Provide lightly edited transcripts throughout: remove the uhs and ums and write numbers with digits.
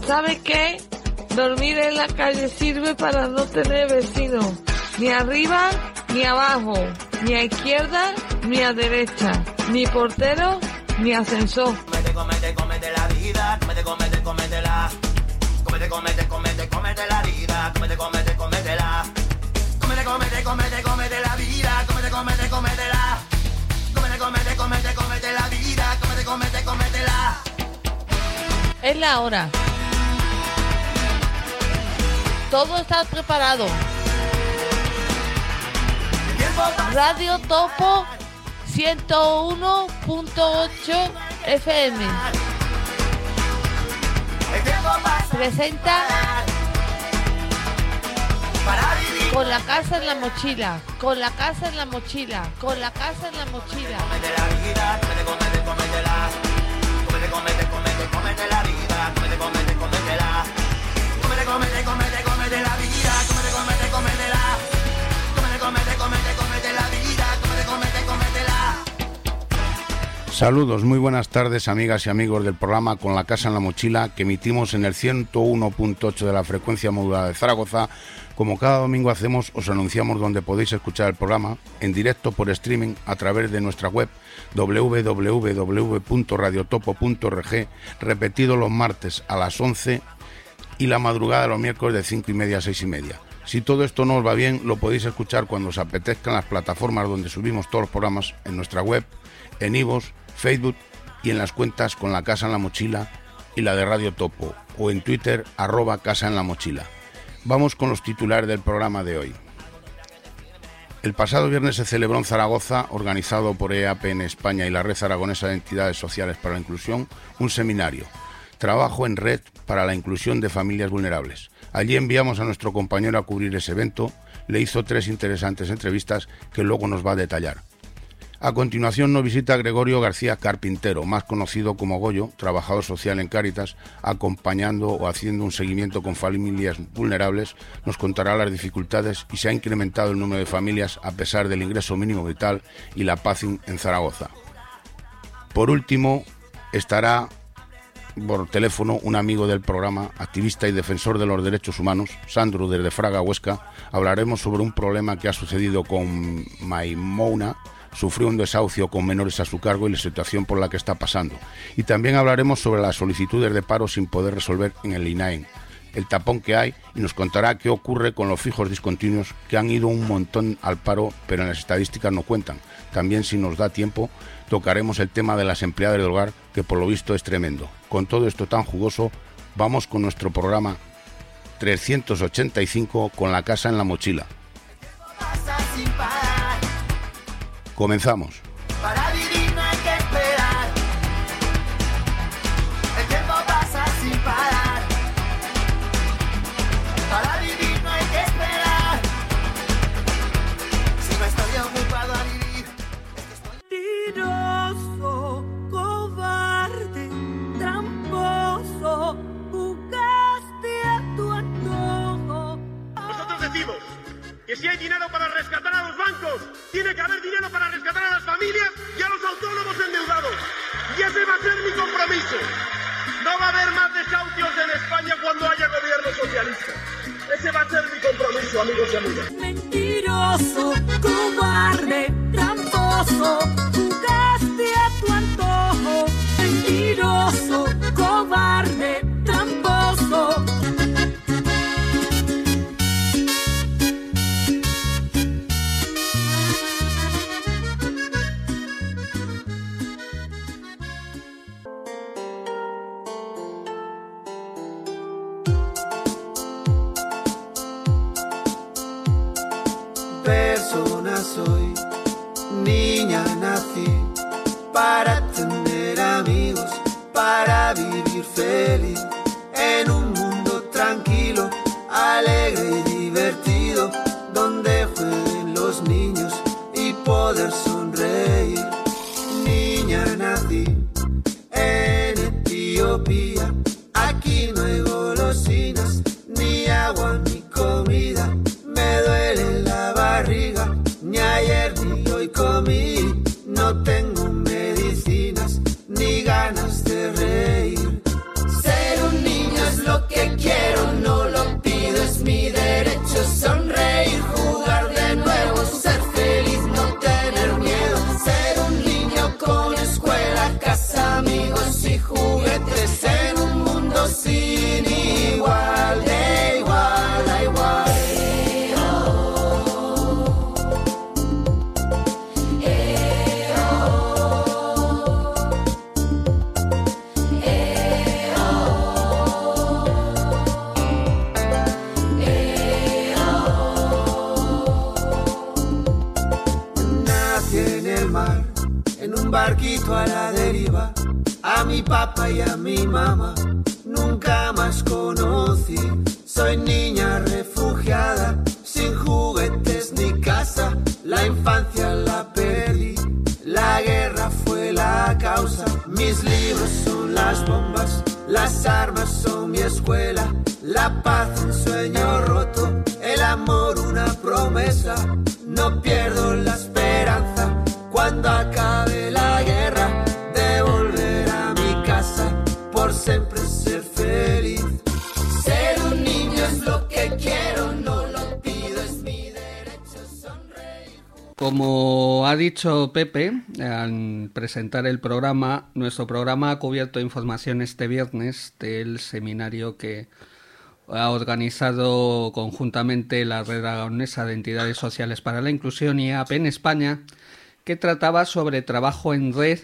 ¿Sabe qué? Dormir en la calle sirve para no tener vecinos, ni arriba ni abajo, ni a izquierda ni a derecha, ni portero ni ascensor. Cómete la vida, cómetela. Cómete la vida, cómetela. Cómete la vida, cómetela. Cómete la vida, cómetela. Es la hora. Todo está preparado. Radio Topo 101.8 FM presenta Con la casa en la mochila, con la casa en la mochila, con la casa en la mochila. Cómete la vida, cómetela. Cómete la vida, cómetela. Cómete la vida, cómetela. Cómete la vida, cómetela. Saludos, muy buenas tardes, amigas y amigos del programa Con la casa en la mochila, que emitimos en el 101.8 de la frecuencia modulada de Zaragoza. Como cada domingo hacemos, os anunciamos donde podéis escuchar el programa en directo por streaming a través de nuestra web www.radiotopo.org, repetido los martes a las 11 y la madrugada de los miércoles de 5:30 a 6:30. Si todo esto no os va bien, lo podéis escuchar cuando os apetezca en las plataformas donde subimos todos los programas, en nuestra web, en iVoox, Facebook y en las cuentas Con la casa en la mochila y la de Radio Topo, o en Twitter @casa en la mochila. Vamos con los titulares del programa de hoy. El pasado viernes se celebró en Zaragoza, organizado por EAP en España y la Red Aragonesa de Entidades Sociales para la Inclusión, un seminario, Trabajo en Red para la Inclusión de Familias Vulnerables. Allí enviamos a nuestro compañero a cubrir ese evento, le hizo 3 interesantes entrevistas que luego nos va a detallar. A continuación nos visita Gregorio García Carpintero, más conocido como Goyo, trabajador social en Cáritas, acompañando o haciendo un seguimiento con familias vulnerables. Nos contará las dificultades y si ha incrementado el número de familias a pesar del ingreso mínimo vital y la PACIN en Zaragoza. Por último, estará por teléfono un amigo del programa, activista y defensor de los derechos humanos, Sandro, desde Fraga, Huesca. Hablaremos sobre un problema que ha sucedido con Maimouna. Sufrió un desahucio con menores a su cargo y la situación por la que está pasando. Y también hablaremos sobre las solicitudes de paro sin poder resolver en el INAEM, el tapón que hay, y nos contará qué ocurre con los fijos discontinuos que han ido un montón al paro, pero en las estadísticas no cuentan. También, si nos da tiempo, tocaremos el tema de las empleadas del hogar, que por lo visto es tremendo. Con todo esto tan jugoso, vamos con nuestro programa 385 Con la casa en la mochila. Comenzamos. Para vivir no hay que esperar. El tiempo pasa sin parar. Para vivir no hay que esperar. Si no estoy ocupado a vivir, Mentiroso, cobarde, tramposo, jugaste a tu antojo. Nosotros decimos que si hay dinero para rescatar a los bancos, tiene que haber dinero para rescatar a las familias y a los autónomos endeudados. Y ese va a ser mi compromiso. No va a haber más desahucios en España cuando haya gobierno socialista. Ese va a ser mi compromiso, amigos y amigas. Mentiroso, cobarde, tramposo, jugaste a tu antojo. Mentiroso, cobarde, tramposo. Persona soy, niña nací, para tener amigos, para vivir feliz, en un mundo tranquilo, alegre y divertido, donde jueguen los niños y poder sonreír. Niña nací, en Etiopía, aquí no hay golosinas, ni agua ni comida, me duele la barriga, ni ayer ni hoy comí, no tengo medicinas, ni ganas de reír. Ser un papá y a mi mamá nunca más conocí. Soy niña refugiada, sin juguetes ni casa. La infancia la perdí, la guerra fue la causa. Mis libros son las bombas, las armas son mi escuela. La paz un sueño roto, el amor una promesa. No pierdo la esperanza cuando acabe la guerra de volver a mi casa, por siempre ser feliz. Ser un niño es lo que quiero, no lo pido, es mi derecho, sonreír. Como ha dicho Pepe al presentar el programa, nuestro programa ha cubierto información este viernes del seminario que ha organizado conjuntamente la Red Aragonesa de Entidades Sociales para la Inclusión y EAP en España, que trataba sobre trabajo en red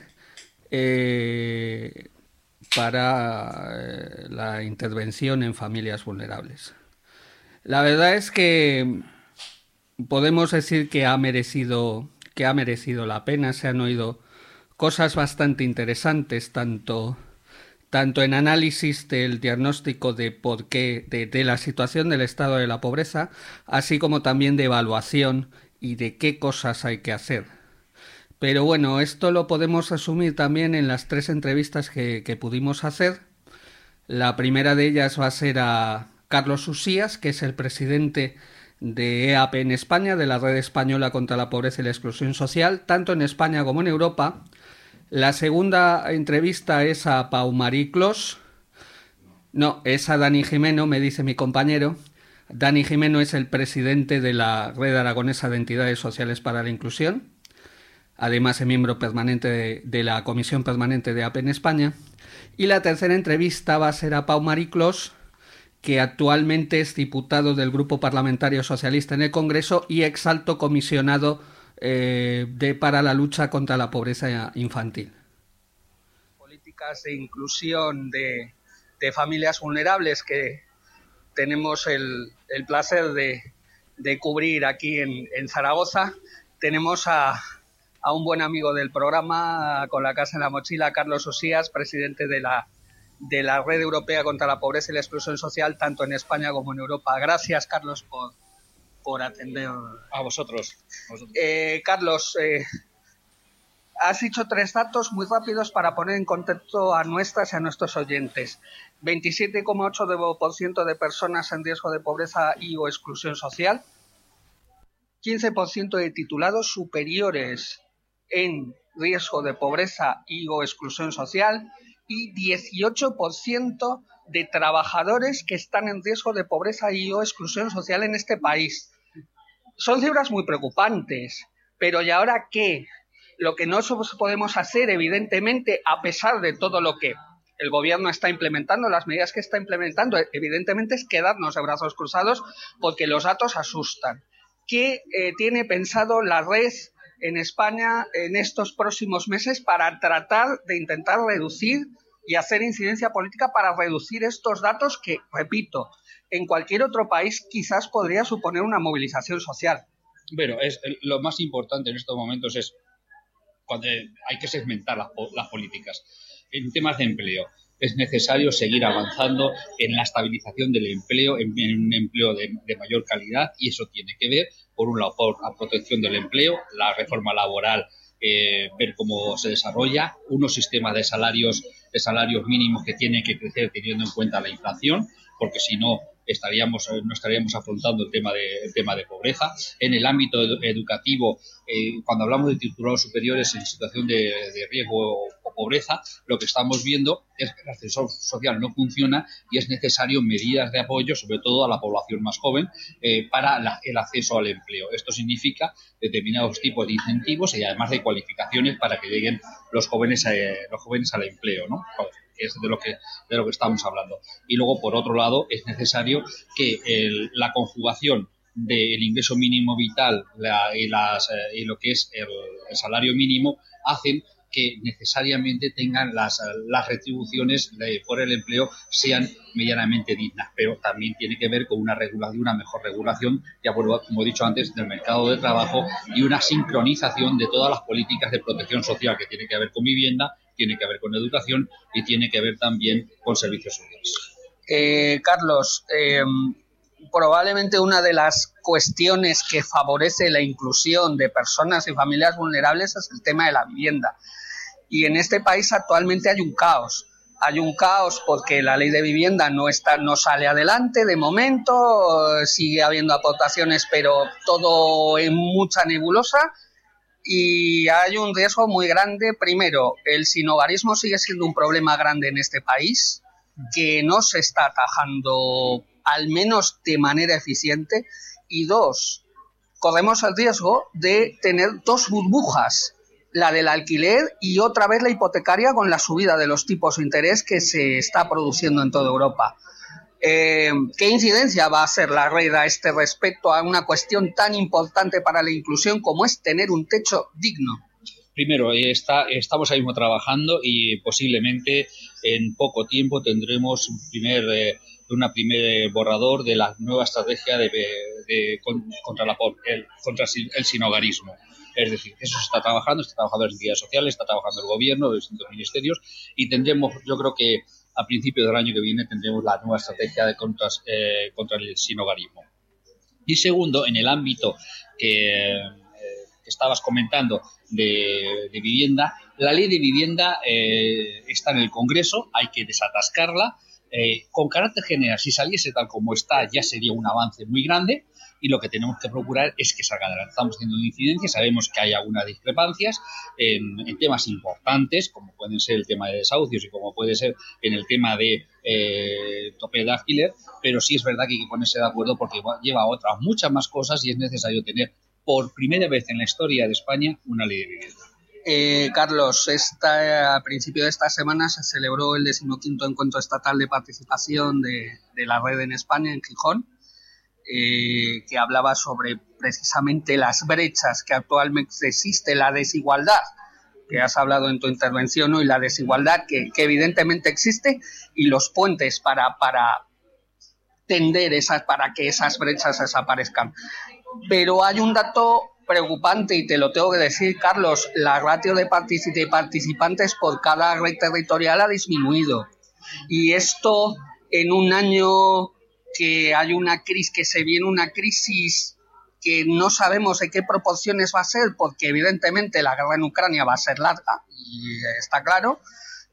para la intervención en familias vulnerables. La verdad es que podemos decir que ha merecido la pena. Se han oído cosas bastante interesantes, tanto en análisis del diagnóstico de por qué, de la situación del estado de la pobreza, así como también de evaluación y de qué cosas hay que hacer. Pero bueno, esto lo podemos resumir también en las 3 entrevistas que pudimos hacer. La primera de ellas va a ser a Carlos Usías, que es el presidente de EAP en España, de la Red Española contra la Pobreza y la Exclusión Social, tanto en España como en Europa. La segunda entrevista es a Pau Marí Clos. No, es a Dani Gimeno, me dice mi compañero. Dani Gimeno es el presidente de la Red Aragonesa de Entidades Sociales para la Inclusión. Además es miembro permanente de la Comisión Permanente de EAP en España. Y la tercera entrevista va a ser a Pau Marí Clos, que actualmente es diputado del Grupo Parlamentario Socialista en el Congreso y exalto comisionado para la lucha contra la pobreza infantil. Políticas de inclusión de familias vulnerables que tenemos el placer de cubrir aquí en Zaragoza. Tenemos a un buen amigo del programa, con la casa en la mochila, Carlos Usías, presidente de la Red Europea contra la Pobreza y la Exclusión Social, tanto en España como en Europa. Gracias, Carlos, por atender. A vosotros. Carlos, has dicho 3 datos muy rápidos para poner en contexto a nuestras y a nuestros oyentes. 27,8% de personas en riesgo de pobreza y o exclusión social, 15% de titulados superiores en riesgo de pobreza y o exclusión social y 18% de trabajadores que están en riesgo de pobreza y o exclusión social en este país. Son cifras muy preocupantes, pero ¿y ahora qué? Lo que no podemos hacer, evidentemente, a pesar de todo lo que el gobierno está implementando, las medidas que está implementando, evidentemente es quedarnos de brazos cruzados porque los datos asustan. ¿Qué tiene pensado la red en España en estos próximos meses para tratar de intentar reducir y hacer incidencia política para reducir estos datos que, repito, en cualquier otro país quizás podría suponer una movilización social? Bueno, lo más importante en estos momentos es cuando hay que segmentar las políticas. En temas de empleo, es necesario seguir avanzando en la estabilización del empleo, en un empleo de mayor calidad, y eso tiene que ver, por un lado, por la protección del empleo, la reforma laboral, ver cómo se desarrolla, unos sistemas de salarios mínimos que tienen que crecer teniendo en cuenta la inflación, porque si no no estaríamos afrontando el tema de pobreza. En el ámbito educativo, cuando hablamos de titulados superiores en situación de riesgo o pobreza, lo que estamos viendo es que el ascensor social no funciona y es necesario medidas de apoyo, sobre todo a la población más joven, para el acceso al empleo. Esto significa determinados tipos de incentivos y además de cualificaciones para que lleguen los jóvenes al empleo, ¿no? Es de lo que estamos hablando. Y luego, por otro lado, es necesario que la conjugación del ingreso mínimo vital y lo que es el salario mínimo hacen que necesariamente tengan las retribuciones por el empleo sean medianamente dignas, pero también tiene que ver con una mejor regulación, ya como he dicho antes, del mercado de trabajo y una sincronización de todas las políticas de protección social que tiene que ver con vivienda, tiene que ver con educación y tiene que ver también con servicios sociales. Carlos, probablemente una de las cuestiones que favorece la inclusión de personas y familias vulnerables es el tema de la vivienda. Y en este país actualmente hay un caos. Hay un caos porque la ley de vivienda no sale adelante de momento, sigue habiendo aportaciones, pero todo en mucha nebulosa. Y hay un riesgo muy grande. Primero, el sinhogarismo sigue siendo un problema grande en este país, que no se está atajando al menos de manera eficiente. Y dos, corremos el riesgo de tener dos burbujas, la del alquiler y otra vez la hipotecaria con la subida de los tipos de interés que se está produciendo en toda Europa. ¿Qué incidencia va a hacer la red a este respecto a una cuestión tan importante para la inclusión como es tener un techo digno? Primero, estamos ahí mismo trabajando y posiblemente en poco tiempo tendremos un primer borrador de la nueva estrategia contra el sinhogarismo. Es decir, eso se está trabajando las entidades sociales, está trabajando el gobierno, los distintos ministerios y tendremos, yo creo que a principios del año que viene tendremos la nueva estrategia contra el sinhogarismo. Y segundo, en el ámbito que estabas comentando de vivienda, la ley de vivienda está en el Congreso, hay que desatascarla. Con carácter general, si saliese tal como está, ya sería un avance muy grande y lo que tenemos que procurar es que salga adelante. Estamos teniendo incidencias, sabemos que hay algunas discrepancias en temas importantes, como pueden ser el tema de desahucios y como puede ser en el tema de tope de alquiler, pero sí es verdad que hay que ponerse de acuerdo porque lleva a otras muchas más cosas y es necesario tener por primera vez en la historia de España una ley de vivienda. Carlos, a principio de esta semana se celebró el 15º Encuentro Estatal de Participación de la Red en España, en Gijón, que hablaba sobre precisamente las brechas que actualmente existe, la desigualdad, que has hablado en tu intervención, ¿no? Y la desigualdad que evidentemente existe y los puentes para tender para que esas brechas desaparezcan. Pero hay un dato preocupante y te lo tengo que decir, Carlos, la ratio de participantes por cada red territorial ha disminuido. Y esto en un año que hay una crisis, que se viene una crisis que no sabemos de qué proporciones va a ser, porque evidentemente la guerra en Ucrania va a ser larga, y está claro,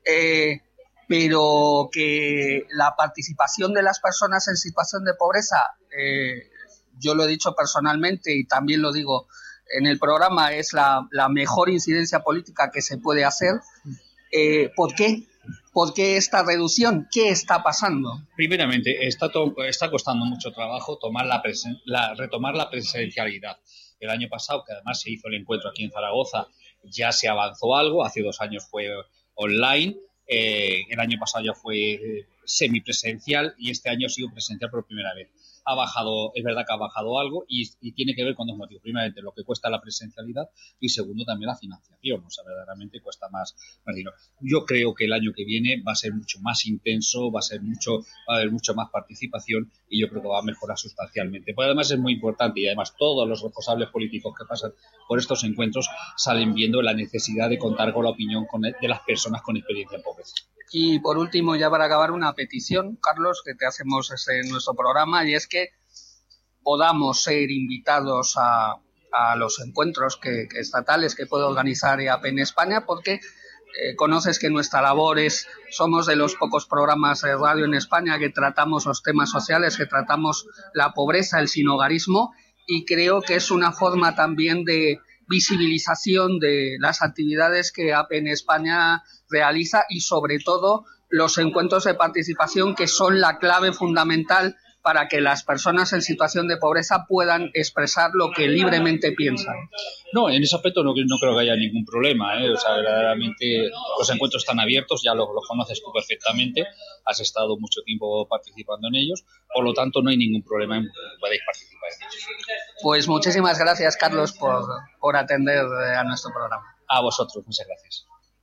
pero que la participación de las personas en situación de pobreza, yo lo he dicho personalmente y también lo digo en el programa, es la mejor incidencia política que se puede hacer. ¿Por qué? ¿Por qué esta reducción? ¿Qué está pasando? Primeramente, está costando mucho trabajo retomar la presencialidad. El año pasado, que además se hizo el encuentro aquí en Zaragoza, ya se avanzó algo. Hace 2 años fue online. El año pasado ya fue semipresencial y este año ha sido presencial por primera vez. Es verdad que ha bajado algo y tiene que ver con 2 motivos. Primeramente, lo que cuesta la presencialidad y segundo, también la financiación. O sea, verdaderamente cuesta más dinero. Yo creo que el año que viene va a ser mucho más intenso, va a haber mucho más participación y yo creo que va a mejorar sustancialmente. Pero además es muy importante y además todos los responsables políticos que pasan por estos encuentros salen viendo la necesidad de contar con la opinión de las personas con experiencia en pobreza. Y por último, ya para acabar, una petición, Carlos, que te hacemos en nuestro programa, y es que podamos ser invitados a los encuentros estatales que puede organizar EAP en España, porque conoces que nuestra labor somos de los pocos programas de radio en España que tratamos los temas sociales, que tratamos la pobreza, el sinhogarismo, y creo que es una forma también de visibilización de las actividades que EAP en España realiza y sobre todo los encuentros de participación, que son la clave fundamental para que las personas en situación de pobreza puedan expresar lo que libremente piensan. No, en ese aspecto no creo que haya ningún problema, O sea, verdaderamente los encuentros están abiertos, ya los conoces tú perfectamente, has estado mucho tiempo participando en ellos, por lo tanto no hay ningún problema en que podáis participar en ellos. Pues muchísimas gracias, Carlos, por atender a nuestro programa. A vosotros, muchas gracias.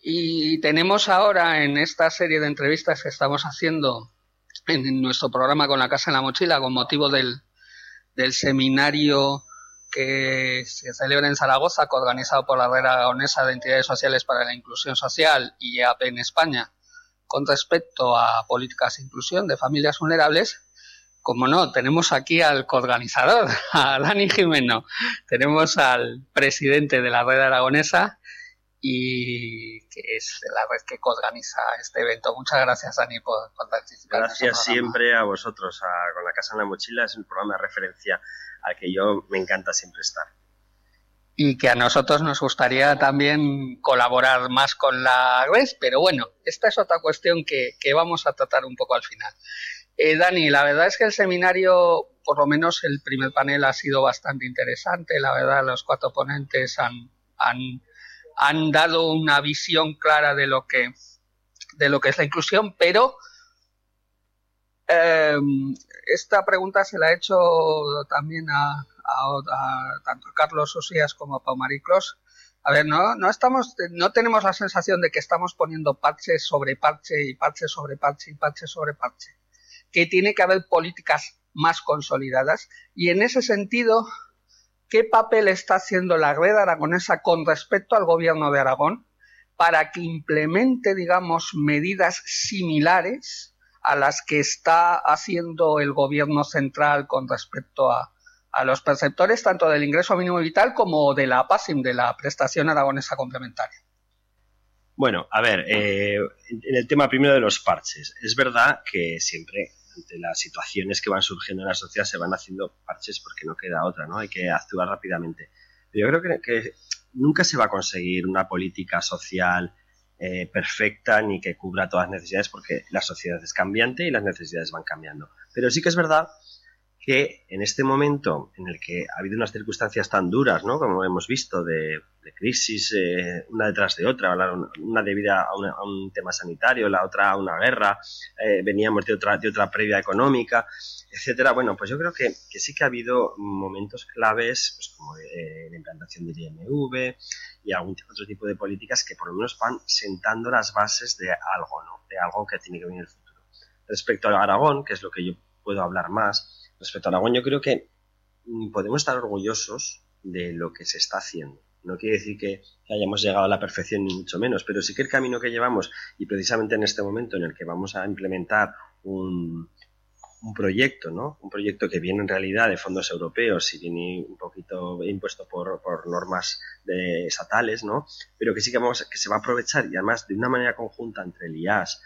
Y tenemos ahora en esta serie de entrevistas que estamos haciendo en nuestro programa Con la Casa en la Mochila, con motivo del seminario que se celebra en Zaragoza, organizado por la Red Aragonesa de Entidades Sociales para la Inclusión Social y EAP en España, con respecto a políticas de inclusión de familias vulnerables. Como no, tenemos aquí al coorganizador, a Dani Jimeno, tenemos al presidente de la Red Aragonesa y que es la red que coorganiza este evento. Muchas gracias, Dani, por participar. Gracias siempre a vosotros, Con la Casa en la Mochila. Es un programa de referencia al que yo me encanta siempre estar. Y que a nosotros nos gustaría también colaborar más con la red, pero bueno, esta es otra cuestión que vamos a tratar un poco al final. Dani, la verdad es que el seminario, por lo menos el primer panel, ha sido bastante interesante. La verdad, los 4 ponentes han dado una visión clara de lo que es la inclusión, pero esta pregunta se la he hecho también a tanto a Carlos Usías como a Pau Mariclos. A ver, no tenemos la sensación de que estamos poniendo parche sobre parche y parche sobre parche y parche sobre parche, que tiene que haber políticas más consolidadas, y en ese sentido, ¿qué papel está haciendo la Red Aragonesa con respecto al Gobierno de Aragón para que implemente, digamos, medidas similares a las que está haciendo el Gobierno central con respecto a los perceptores tanto del ingreso mínimo vital como de la PASIM, de la prestación aragonesa complementaria? Bueno, a ver, en el tema primero de los parches, es verdad que siempre ante las situaciones que van surgiendo en la sociedad se van haciendo parches porque no queda otra, ¿no? Hay que actuar rápidamente. Pero yo creo que nunca se va a conseguir una política social perfecta ni que cubra todas las necesidades, porque la sociedad es cambiante y las necesidades van cambiando. Pero sí que es verdad que en este momento en el que ha habido unas circunstancias tan duras, ¿no?, como hemos visto, de crisis una detrás de otra, una debida a un tema sanitario, la otra a una guerra, veníamos de otra previa económica, etcétera. Bueno, pues yo creo que sí que ha habido momentos claves, pues como la implantación del IMV y algún otro tipo de políticas que por lo menos van sentando las bases de algo, ¿no?, de algo que tiene que venir en el futuro. Respecto a Aragón, que es lo que yo puedo hablar más, respecto a Aragón, yo creo que podemos estar orgullosos de lo que se está haciendo. No quiere decir que hayamos llegado a la perfección, ni mucho menos, pero sí que el camino que llevamos, y precisamente en este momento en el que vamos a implementar un proyecto, ¿no?, un proyecto que viene en realidad de fondos europeos y viene un poquito impuesto por normas estatales, ¿no?, pero que sí que se va a aprovechar, y además de una manera conjunta entre el IAS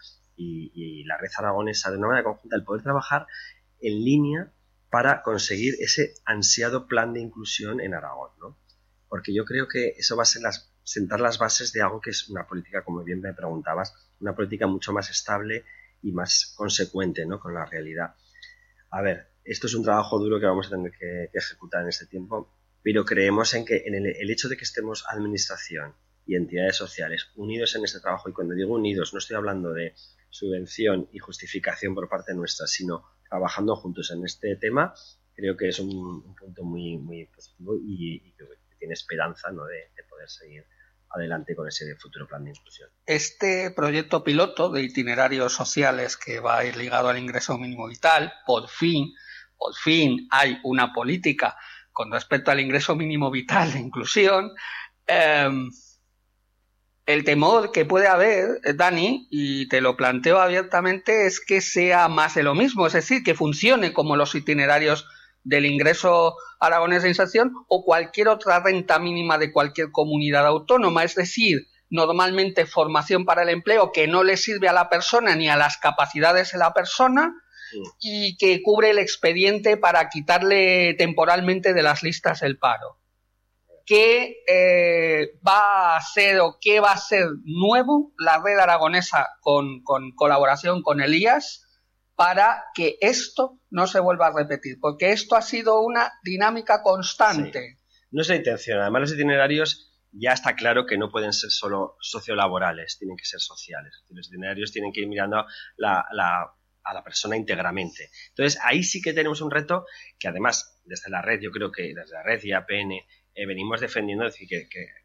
y la Red Aragonesa, de una manera conjunta, el poder trabajar en línea para conseguir ese ansiado plan de inclusión en Aragón, ¿no? Porque yo creo que eso va a ser sentar las bases de algo que es una política, como bien me preguntabas, una política mucho más estable y más consecuente, ¿no?, con la realidad. A ver, esto es un trabajo duro que vamos a tener que ejecutar en este tiempo, pero creemos en que el hecho de que estemos administración y entidades sociales unidos en este trabajo, y cuando digo unidos no estoy hablando de subvención y justificación por parte nuestra, sino trabajando juntos en este tema, creo que es un punto muy, muy positivo y que tiene esperanza, ¿no?, de poder seguir adelante con ese futuro plan de inclusión. Este proyecto piloto de itinerarios sociales que va a ir ligado al ingreso mínimo vital, por fin hay una política con respecto al ingreso mínimo vital de inclusión. El temor que puede haber, Dani, y te lo planteo abiertamente, es que sea más de lo mismo, es decir, que funcione como los itinerarios del ingreso aragonés de inserción o cualquier otra renta mínima de cualquier comunidad autónoma, es decir, normalmente formación para el empleo que no le sirve a la persona ni a las capacidades de la persona y que cubre el expediente para quitarle temporalmente de las listas el paro. ¿Qué va a hacer o qué va a ser nuevo la Red Aragonesa con colaboración con el IAS para que esto no se vuelva a repetir? Porque esto ha sido una dinámica constante. Sí. No es la intención. Además, los itinerarios ya está claro que no pueden ser solo sociolaborales, tienen que ser sociales. Los itinerarios tienen que ir mirando a la persona íntegramente. Entonces, ahí sí que tenemos un reto que además, desde la red, yo creo que desde la red y APN, venimos defendiendo, es decir, que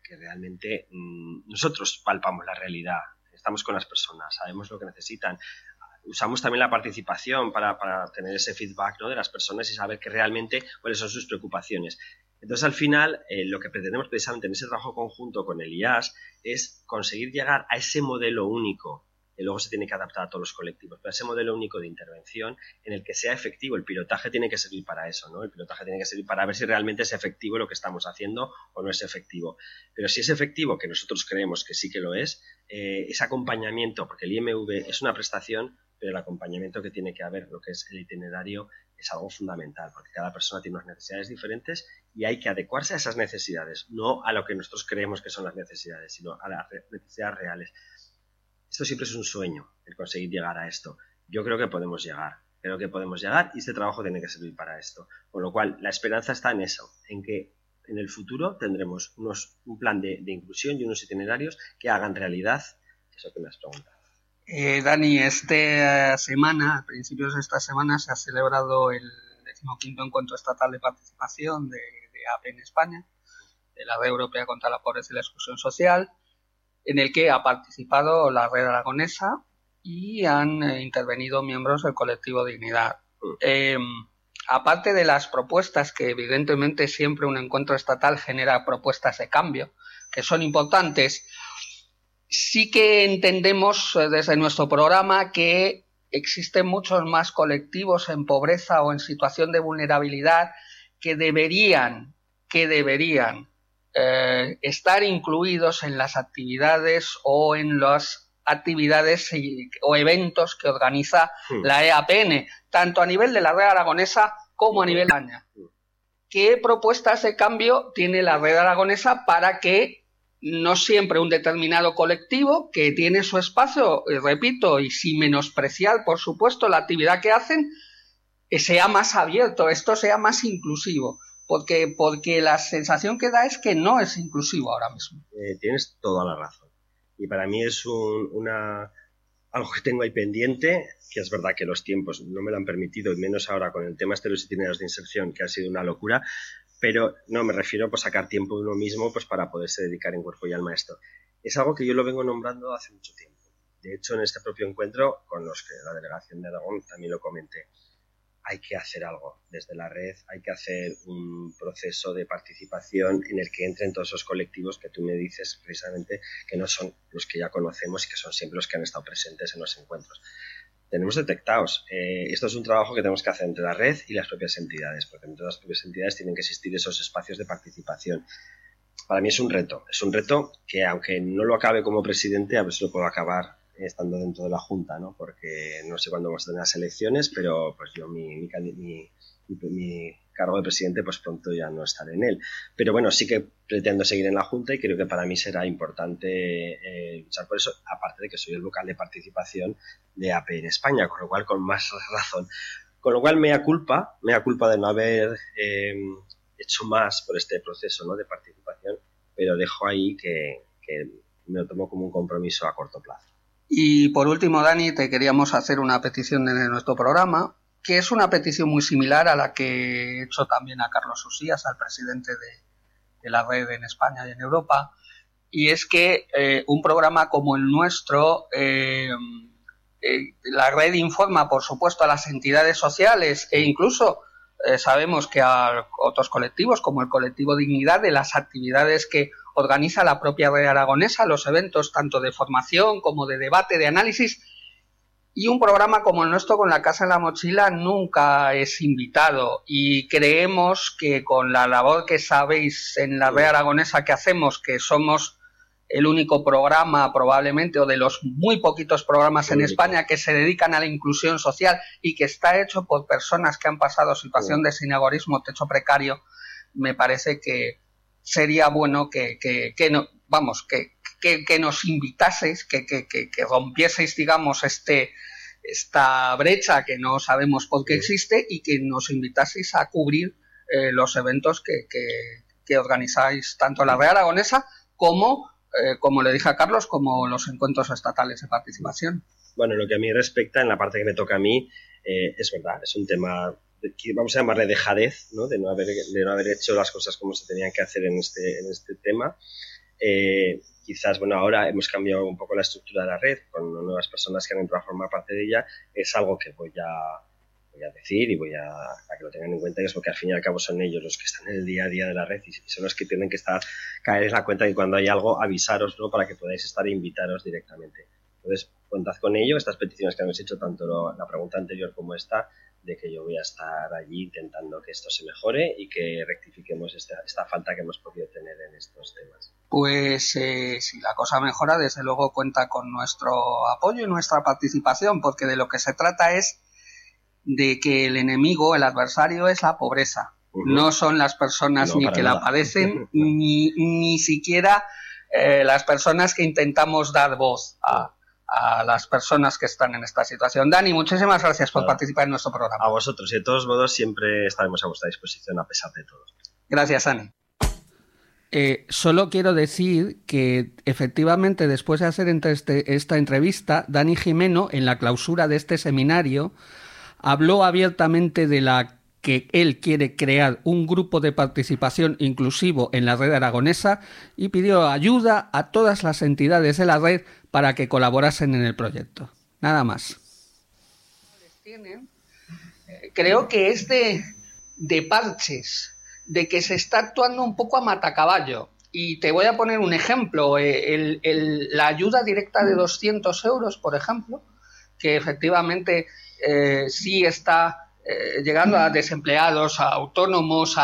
porque realmente nosotros palpamos la realidad, estamos con las personas, sabemos lo que necesitan. Usamos también la participación para tener ese feedback, ¿no?, de las personas y saber que realmente cuáles son sus preocupaciones. Entonces, al final, lo que pretendemos precisamente en ese trabajo conjunto con el IAS es conseguir llegar a ese modelo único, que luego se tiene que adaptar a todos los colectivos, pero ese modelo único de intervención en el que sea efectivo. El pilotaje tiene que servir para eso, ¿no? El pilotaje tiene que servir para ver si realmente es efectivo lo que estamos haciendo o no es efectivo. Pero si es efectivo, que nosotros creemos que sí que lo es, ese acompañamiento, porque el IMV es una prestación, pero el acompañamiento que tiene que haber, lo que es el itinerario, es algo fundamental, porque cada persona tiene unas necesidades diferentes y hay que adecuarse a esas necesidades, no a lo que nosotros creemos que son las necesidades, sino a las necesidades reales. Esto siempre es un sueño, el conseguir llegar a esto. Yo creo que podemos llegar y este trabajo tiene que servir para esto. Con lo cual, la esperanza está en eso, en que en el futuro tendremos un plan de inclusión y unos itinerarios que hagan realidad eso que me has preguntado. Dani, esta semana, a principios de esta semana, se ha celebrado el 15º Encuentro Estatal de Participación de AP en España, de la Red Europea contra la Pobreza y la Exclusión Social, en el que ha participado la Red Aragonesa y han intervenido miembros del colectivo Dignidad. Aparte de las propuestas, que evidentemente siempre un encuentro estatal genera propuestas de cambio, que son importantes, sí que entendemos desde nuestro programa que existen muchos más colectivos en pobreza o en situación de vulnerabilidad que deberían estar incluidos en las actividades o en las actividades o eventos que organiza la EAPN, tanto a nivel de la Red Aragonesa como a nivel de España. ¿Qué propuestas de cambio tiene la Red Aragonesa para que no siempre un determinado colectivo que tiene su espacio, repito, y sin menospreciar, por supuesto, la actividad que hacen, sea más abierto, esto sea más inclusivo? Porque la sensación que da es que no es inclusivo ahora mismo. Tienes toda la razón. Y para mí es algo que tengo ahí pendiente, que es verdad que los tiempos no me lo han permitido, y menos ahora con el tema de los itinerarios de inserción, que ha sido una locura, pero no, me refiero a sacar tiempo de uno mismo pues para poderse dedicar en cuerpo y alma a esto. Es algo que yo lo vengo nombrando hace mucho tiempo. De hecho, en este propio encuentro, con los que la delegación de Aragón también lo comenté, hay que hacer algo desde la red, hay que hacer un proceso de participación en el que entren todos esos colectivos que tú me dices precisamente que no son los que ya conocemos y que son siempre los que han estado presentes en los encuentros. Tenemos detectados. Esto es un trabajo que tenemos que hacer entre la red y las propias entidades, porque entre las propias entidades tienen que existir esos espacios de participación. Para mí es un reto que aunque no lo acabe como presidente, a ver si lo puedo acabar estando dentro de la Junta, ¿no? Porque no sé cuándo vamos a tener las elecciones, pero pues yo mi cargo de presidente pues pronto ya no estaré en él. Pero bueno, sí que pretendo seguir en la Junta y creo que para mí será importante luchar por eso, aparte de que soy el vocal de participación de AP en España, con lo cual con más razón. Con lo cual mea culpa de no haber hecho más por este proceso, ¿no?, de participación, pero dejo ahí que me lo tomo como un compromiso a corto plazo. Y por último, Dani, te queríamos hacer una petición en nuestro programa, que es una petición muy similar a la que he hecho también a Carlos Usías, al presidente de la red en España y en Europa, y es que un programa como el nuestro, la red informa, por supuesto, a las entidades sociales e incluso sabemos que a otros colectivos, como el colectivo Dignidad, de las actividades que organiza la propia Red Aragonesa, los eventos tanto de formación como de debate, de análisis, y un programa como el nuestro con la Casa en la Mochila nunca es invitado, y creemos que con la labor que sabéis en la Red Aragonesa que hacemos, que somos el único programa probablemente, o de los muy poquitos programas en España que se dedican a la inclusión social y que está hecho por personas que han pasado situación de sinhogarismo, techo precario, me parece que sería bueno que nos invitaseis, que rompieseis, digamos, esta brecha que no sabemos por qué existe, y que nos invitaseis a cubrir los eventos que organizáis tanto la Red Aragonesa como le dije a Carlos, como los encuentros estatales de participación. Bueno, lo que a mí respecta, en la parte que me toca a mí, es verdad, es un tema que vamos a llamarle dejadez, ¿no?, de no haber hecho las cosas como se tenían que hacer en este tema. Quizás, bueno, ahora hemos cambiado un poco la estructura de la red con nuevas personas que han entrado a formar parte de ella. Es algo que voy a decir y voy a que lo tengan en cuenta, y es porque al fin y al cabo son ellos los que están en el día a día de la red y son los que tienen que caer en la cuenta de cuando hay algo, avisaros, ¿no? Para que podáis estar e invitaros directamente. Entonces, contad con ello. Estas peticiones que habéis hecho, tanto la pregunta anterior como esta, de que yo voy a estar allí intentando que esto se mejore y que rectifiquemos esta falta que hemos podido tener en estos temas. Pues si la cosa mejora, desde luego cuenta con nuestro apoyo y nuestra participación, porque de lo que se trata es de que el enemigo, el adversario, es la pobreza. No son las personas ni que la padecen, ni siquiera las personas que intentamos dar voz a las personas que están en esta situación. Dani, muchísimas gracias por participar en nuestro programa. A vosotros, y de todos modos siempre estaremos a vuestra disposición a pesar de todo. Gracias, Ani. Solo quiero decir que efectivamente después de hacer esta entrevista, Dani Gimeno, en la clausura de este seminario, habló abiertamente de la que él quiere crear un grupo de participación inclusivo en la red aragonesa y pidió ayuda a todas las entidades de la red para que colaborasen en el proyecto. Nada más. Creo que es de parches, de que se está actuando un poco a matacaballo. Y te voy a poner un ejemplo. La ayuda directa de 200 euros, por ejemplo, que efectivamente sí está llegando a desempleados, a autónomos,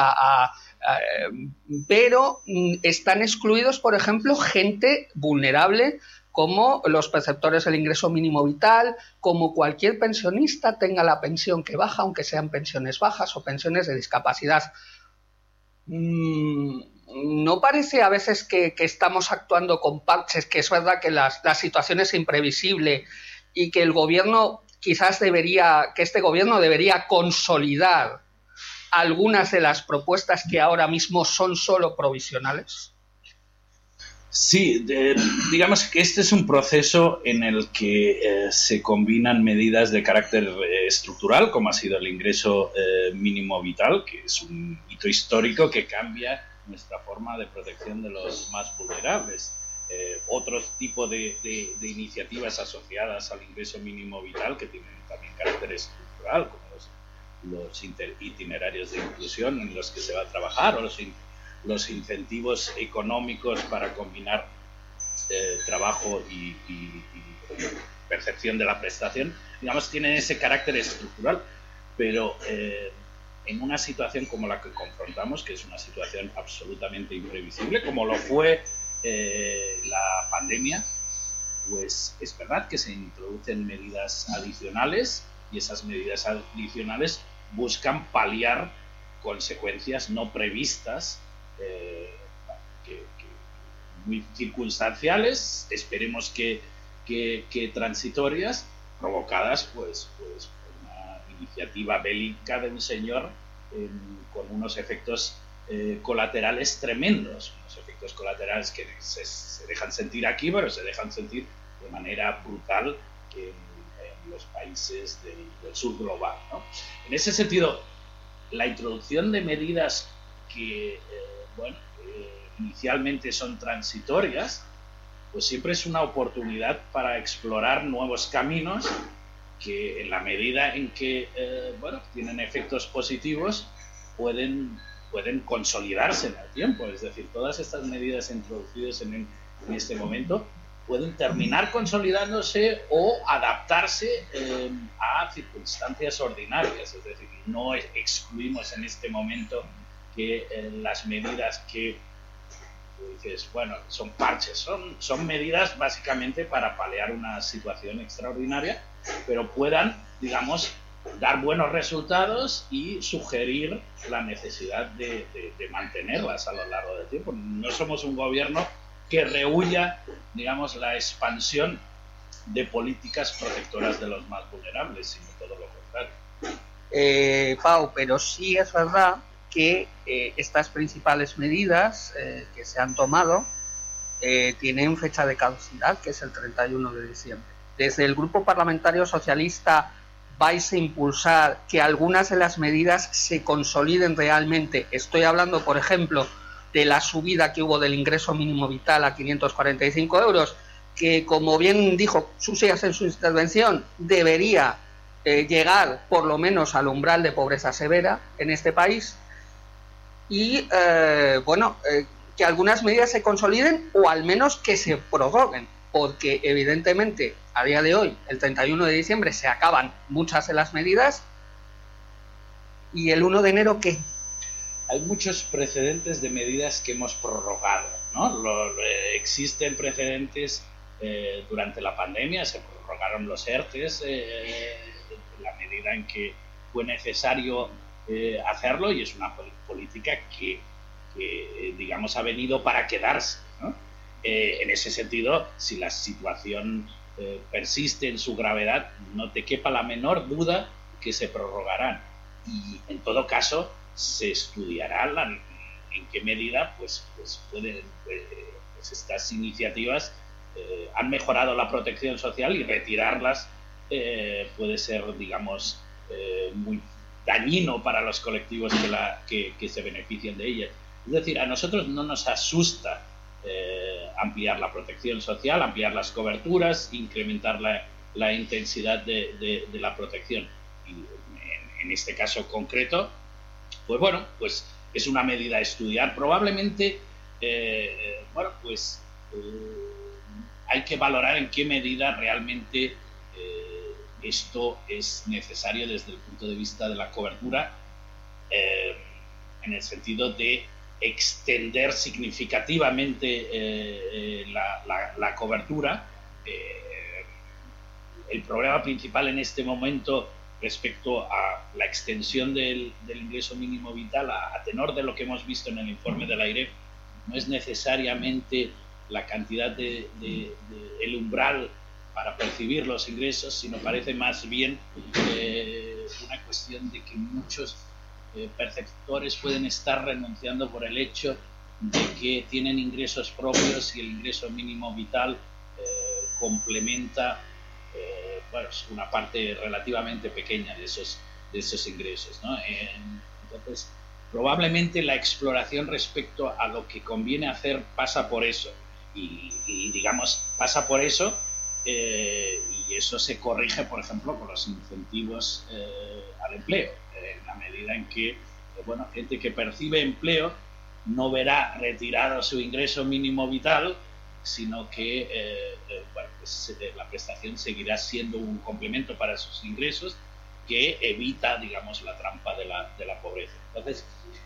pero están excluidos, por ejemplo, gente vulnerable como los perceptores del ingreso mínimo vital, como cualquier pensionista tenga la pensión que baja, aunque sean pensiones bajas o pensiones de discapacidad. ¿No parece a veces que estamos actuando con parches, que es verdad que la situación es imprevisible y que el gobierno este gobierno debería consolidar algunas de las propuestas que ahora mismo son solo provisionales? Sí, digamos que este es un proceso en el que se combinan medidas de carácter estructural, como ha sido el ingreso mínimo vital, que es un hito histórico que cambia nuestra forma de protección de los más vulnerables. Otro tipo de iniciativas asociadas al ingreso mínimo vital que tienen también carácter estructural, como los itinerarios de inclusión en los que se va a trabajar, o los incentivos económicos para combinar trabajo y percepción de la prestación, digamos, tienen ese carácter estructural, pero en una situación como la que confrontamos, que es una situación absolutamente imprevisible, como lo fue la pandemia, pues es verdad que se introducen medidas adicionales y esas medidas adicionales buscan paliar consecuencias no previstas, muy circunstanciales, esperemos que transitorias, provocadas pues por una iniciativa bélica de un señor con unos efectos colaterales tremendos, unos efectos colaterales que se dejan sentir aquí, pero se dejan sentir de manera brutal en los países del sur global, ¿no? En ese sentido, la introducción de medidas que inicialmente son transitorias, pues siempre es una oportunidad para explorar nuevos caminos que, en la medida en que tienen efectos positivos, pueden consolidarse en el tiempo. Es decir, todas estas medidas introducidas en este momento pueden terminar consolidándose o adaptarse a circunstancias ordinarias. Es decir, no excluimos en este momento que las medidas que dices, son parches, son medidas básicamente para paliar una situación extraordinaria, pero puedan, digamos, dar buenos resultados y sugerir la necesidad de mantenerlas a lo largo del tiempo. No somos un gobierno que rehúya, digamos, la expansión de políticas protectoras de los más vulnerables, sino todo lo contrario. Pau, pero sí es verdad que estas principales medidas que se han tomado tienen fecha de caducidad, que es el 31 de diciembre. Desde el Grupo Parlamentario Socialista vais a impulsar que algunas de las medidas se consoliden realmente. Estoy hablando, por ejemplo, de la subida que hubo del ingreso mínimo vital a 545 euros, que, como bien dijo Susías en su intervención, debería llegar por lo menos al umbral de pobreza severa en este país, y que algunas medidas se consoliden o al menos que se prorroguen, porque evidentemente a día de hoy, el 31 de diciembre, se acaban muchas de las medidas, y el 1 de enero, ¿qué? Hay muchos precedentes de medidas que hemos prorrogado, ¿no? Existen precedentes durante la pandemia, se prorrogaron los ERTES en la medida en que fue necesario hacerlo, y es una política que digamos ha venido para quedarse, ¿no? En ese sentido, si la situación persiste en su gravedad, no te quepa la menor duda que se prorrogarán, y en todo caso se estudiará en qué medida pues estas iniciativas han mejorado la protección social, y retirarlas puede ser, digamos, muy dañino para los colectivos que se benefician de ellas. Es decir, a nosotros no nos asusta ampliar la protección social, ampliar las coberturas, incrementar la intensidad de la protección. Y en este caso concreto, pues es una medida a estudiar. Probablemente, hay que valorar en qué medida realmente esto es necesario desde el punto de vista de la cobertura, en el sentido de extender significativamente la cobertura. El problema principal en este momento respecto a la extensión del ingreso mínimo vital, a tenor de lo que hemos visto en el informe de la AIREF, no es necesariamente la cantidad el umbral para percibir los ingresos, sino parece más bien una cuestión de que muchos perceptores pueden estar renunciando por el hecho de que tienen ingresos propios, y el ingreso mínimo vital complementa una parte relativamente pequeña de esos ingresos, ¿no? Entonces, probablemente la exploración respecto a lo que conviene hacer pasa por eso, y digamos, pasa por eso, y eso se corrige, por ejemplo, con los incentivos al empleo, en la medida en que gente que percibe empleo no verá retirado su ingreso mínimo vital, sino que la prestación seguirá siendo un complemento para sus ingresos que evita, digamos, la trampa de la pobreza. Entonces,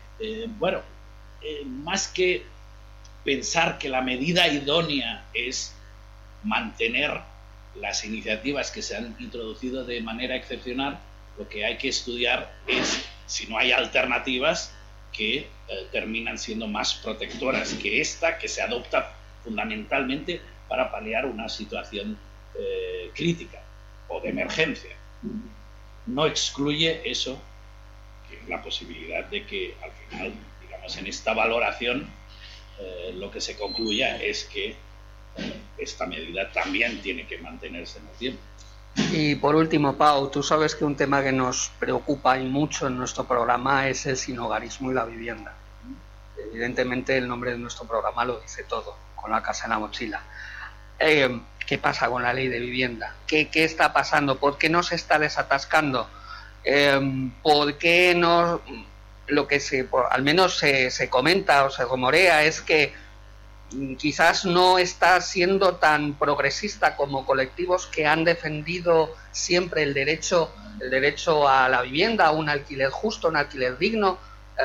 más que pensar que la medida idónea es mantener las iniciativas que se han introducido de manera excepcional, lo que hay que estudiar es si no hay alternativas que terminan siendo más protectoras que esta, que se adopta fundamentalmente para paliar una situación crítica o de emergencia. No excluye eso, la posibilidad de que al final, digamos, en esta valoración lo que se concluya es que esta medida también tiene que mantenerse en el tiempo. Y por último, Pau, tú sabes que un tema que nos preocupa y mucho en nuestro programa es el sinhogarismo y la vivienda. Evidentemente el nombre de nuestro programa lo dice todo, con la casa en la mochila. ¿Qué pasa con la ley de vivienda? ¿Qué está pasando? ¿Por qué no se está desatascando? ¿Por qué no? Lo que al menos se comenta o se rumorea es que quizás no está siendo tan progresista como colectivos que han defendido siempre el derecho a la vivienda, a un alquiler justo, un alquiler digno.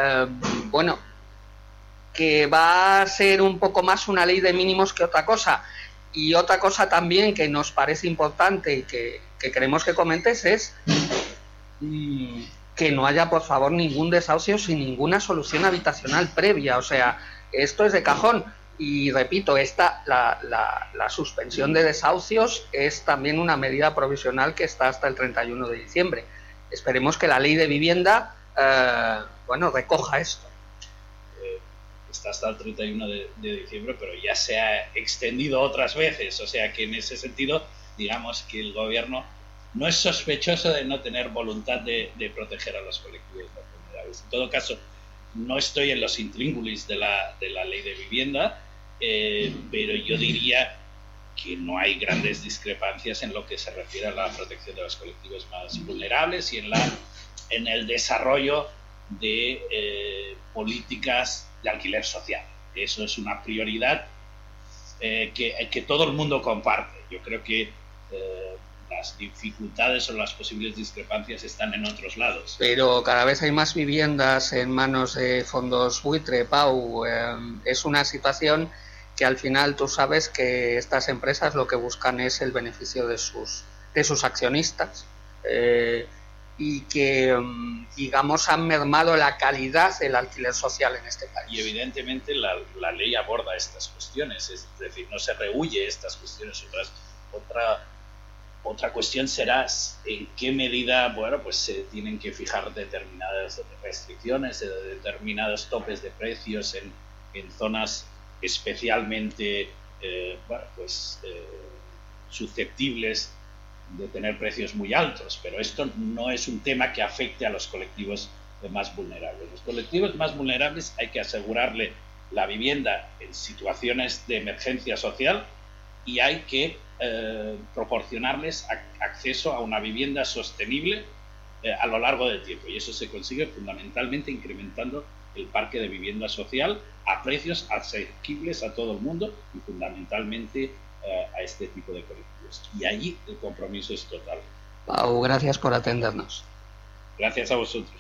Que va a ser un poco más una ley de mínimos que otra cosa. Y otra cosa también que nos parece importante y que queremos que comentes es que no haya, por favor, ningún desahucio sin ninguna solución habitacional previa. O sea, esto es de cajón. Y repito, la suspensión de desahucios es también una medida provisional que está hasta el 31 de diciembre. Esperemos que la ley de vivienda recoja esto. Está hasta el 31 de diciembre, pero ya se ha extendido otras veces. O sea que en ese sentido, digamos que el gobierno no es sospechoso de no tener voluntad de proteger a los colectivos vulnerables. En todo caso, no estoy en los intríngulis de la ley de vivienda, pero yo diría que no hay grandes discrepancias en lo que se refiere a la protección de los colectivos más vulnerables y en el desarrollo de políticas de alquiler social. Eso es una prioridad que todo el mundo comparte. Yo creo que las dificultades o las posibles discrepancias están en otros lados. Pero cada vez hay más viviendas en manos de fondos buitre, Pau. Es una situación que al final tú sabes que estas empresas lo que buscan es el beneficio de sus accionistas y que, digamos, han mermado la calidad del alquiler social en este país. Y evidentemente la ley aborda estas cuestiones, es decir, no se rehúye estas cuestiones. Otra cuestión será en qué medida, bueno, pues se tienen que fijar determinadas restricciones, determinados topes de precios en zonas especialmente susceptibles de tener precios muy altos, pero esto no es un tema que afecte a los colectivos más vulnerables. Los colectivos más vulnerables hay que asegurarle la vivienda en situaciones de emergencia social y hay que proporcionarles acceso a una vivienda sostenible a lo largo del tiempo, y eso se consigue fundamentalmente incrementando el parque de vivienda social a precios asequibles a todo el mundo y fundamentalmente a este tipo de colectivos. Y allí el compromiso es total. Pau, gracias por atendernos. Gracias a vosotros.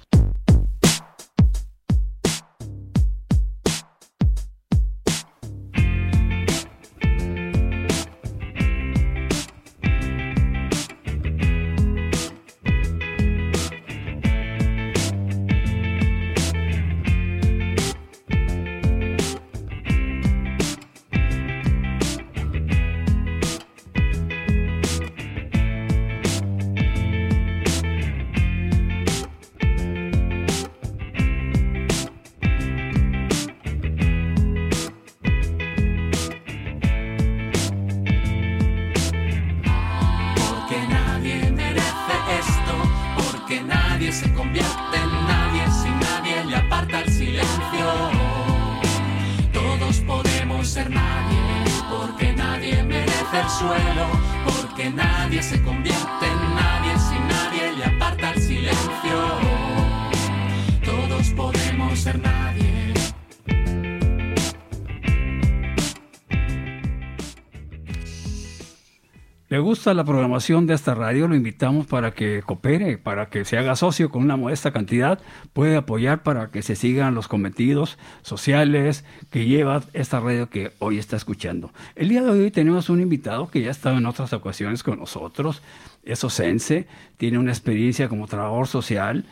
¿Le gusta la programación de esta radio? Lo invitamos para que coopere, para que se haga socio con una modesta cantidad. Puede apoyar para que se sigan los cometidos sociales que lleva esta radio que hoy está escuchando. El día de hoy tenemos un invitado que ya ha estado en otras ocasiones con nosotros. Es ocense, tiene una experiencia como trabajador social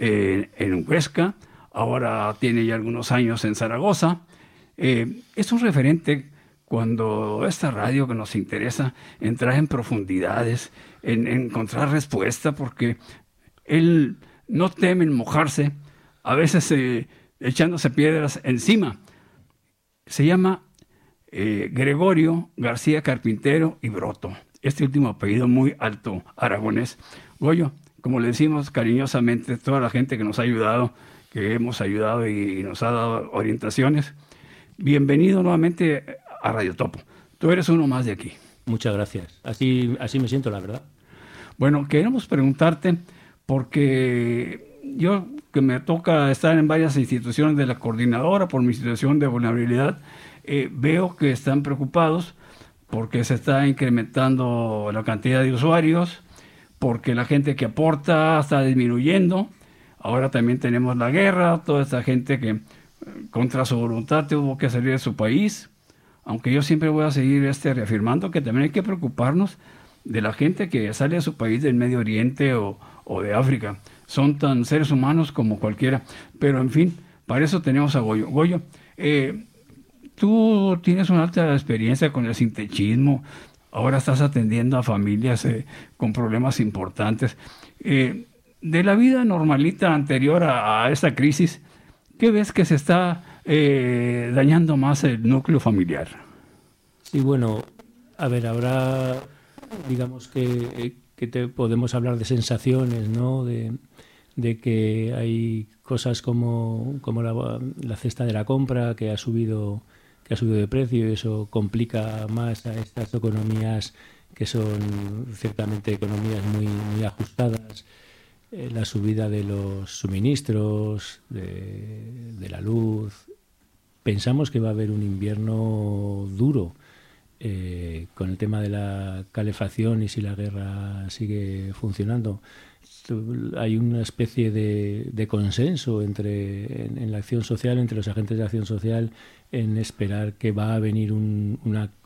en Huesca. Ahora tiene ya algunos años en Zaragoza. Es un referente cuando esta radio que nos interesa entrar en profundidades, en encontrar respuesta, porque él no teme en mojarse, a veces echándose piedras encima. Se llama Gregorio García Carpintero y Broto. Este último apellido muy alto, aragonés. Goyo, como le decimos cariñosamente, toda la gente que nos ha ayudado, que hemos ayudado y nos ha dado orientaciones, bienvenido nuevamente a Radio Topo. Tú eres uno más de aquí. Muchas gracias. Así me siento, la verdad. Bueno, queremos preguntarte, porque yo que me toca estar en varias instituciones de la coordinadora por mi situación de vulnerabilidad, veo que están preocupados porque se está incrementando la cantidad de usuarios, porque la gente que aporta está disminuyendo. Ahora también tenemos la guerra, toda esta gente que contra su voluntad tuvo que salir de su país. Aunque yo siempre voy a seguir reafirmando que también hay que preocuparnos de la gente que sale de su país, del Medio Oriente o de África. Son tan seres humanos como cualquiera. Pero, en fin, para eso tenemos a Goyo. Goyo, tú tienes una alta experiencia con el sintechismo. Ahora estás atendiendo a familias con problemas importantes. De la vida normalita anterior a esta crisis, ¿qué ves que se está dañando más el núcleo familiar? Sí, bueno, a ver, ahora digamos que podemos hablar de sensaciones, ¿no? De que hay cosas como la cesta de la compra que ha subido de precio, y eso complica más a estas economías que son ciertamente economías muy, muy ajustadas. La subida de los suministros, de la luz. Pensamos que va a haber un invierno duro con el tema de la calefacción, y si la guerra sigue funcionando. Hay una especie de consenso en la acción social, entre los agentes de acción social, en esperar que va a venir un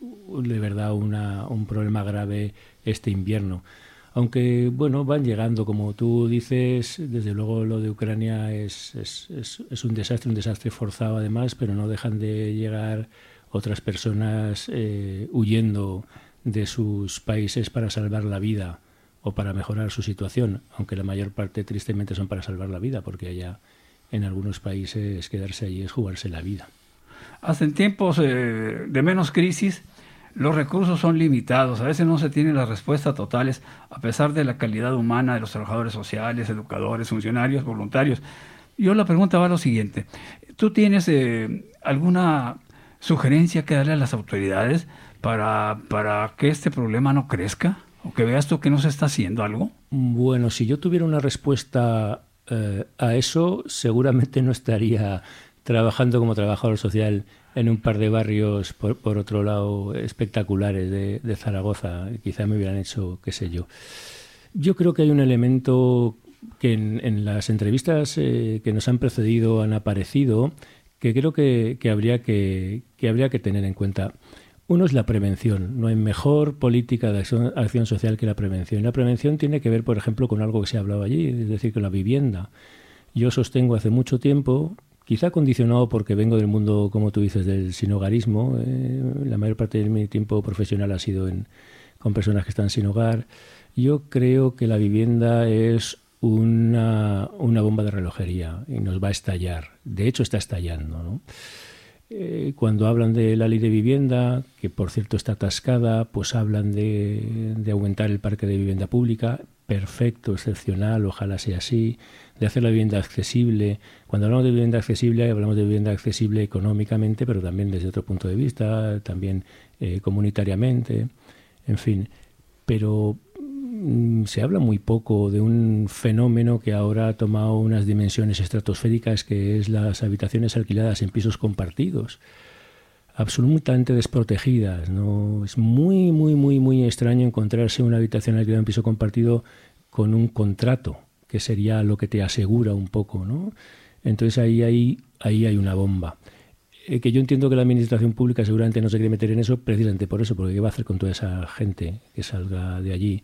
problema grave este invierno. Aunque, bueno, van llegando, como tú dices, desde luego lo de Ucrania es un desastre forzado además, pero no dejan de llegar otras personas huyendo de sus países para salvar la vida o para mejorar su situación, aunque la mayor parte tristemente son para salvar la vida, porque allá en algunos países quedarse allí es jugarse la vida. Hasta en tiempos de menos crisis, los recursos son limitados, a veces no se tienen las respuestas totales, a pesar de la calidad humana de los trabajadores sociales, educadores, funcionarios, voluntarios. Yo la pregunta va a lo siguiente: ¿tú tienes alguna sugerencia que darle a las autoridades para que este problema no crezca? ¿O que veas tú que no se está haciendo algo? Bueno, si yo tuviera una respuesta a eso, seguramente no estaría trabajando como trabajador social en un par de barrios, por otro lado, espectaculares de Zaragoza. Quizá me hubieran hecho, qué sé yo. Yo creo que hay un elemento que en las entrevistas que nos han precedido han aparecido, que creo que habría que tener en cuenta. Uno es la prevención. No hay mejor política de acción social que la prevención. La prevención tiene que ver, por ejemplo, con algo que se ha hablado allí, es decir, con la vivienda. Yo sostengo hace mucho tiempo, quizá condicionado porque vengo del mundo, como tú dices, del sinhogarismo. La mayor parte de mi tiempo profesional ha sido con personas que están sin hogar. Yo creo que la vivienda es una bomba de relojería y nos va a estallar. De hecho, está estallando, ¿no? Cuando hablan de la ley de vivienda, que por cierto está atascada, pues hablan de aumentar el parque de vivienda pública. Perfecto, excepcional, ojalá sea así. De hacer la vivienda accesible. Cuando hablamos de vivienda accesible, hablamos de vivienda accesible económicamente, pero también desde otro punto de vista, también comunitariamente, en fin. Pero se habla muy poco de un fenómeno que ahora ha tomado unas dimensiones estratosféricas, que es las habitaciones alquiladas en pisos compartidos, absolutamente desprotegidas, ¿no? Es muy, muy, muy, muy extraño encontrarse una habitación alquilada en piso compartido con un contrato, que sería lo que te asegura un poco, ¿no? Entonces ahí hay una bomba. Que yo entiendo que la administración pública seguramente no se quiere meter en eso precisamente por eso, porque ¿qué va a hacer con toda esa gente que salga de allí?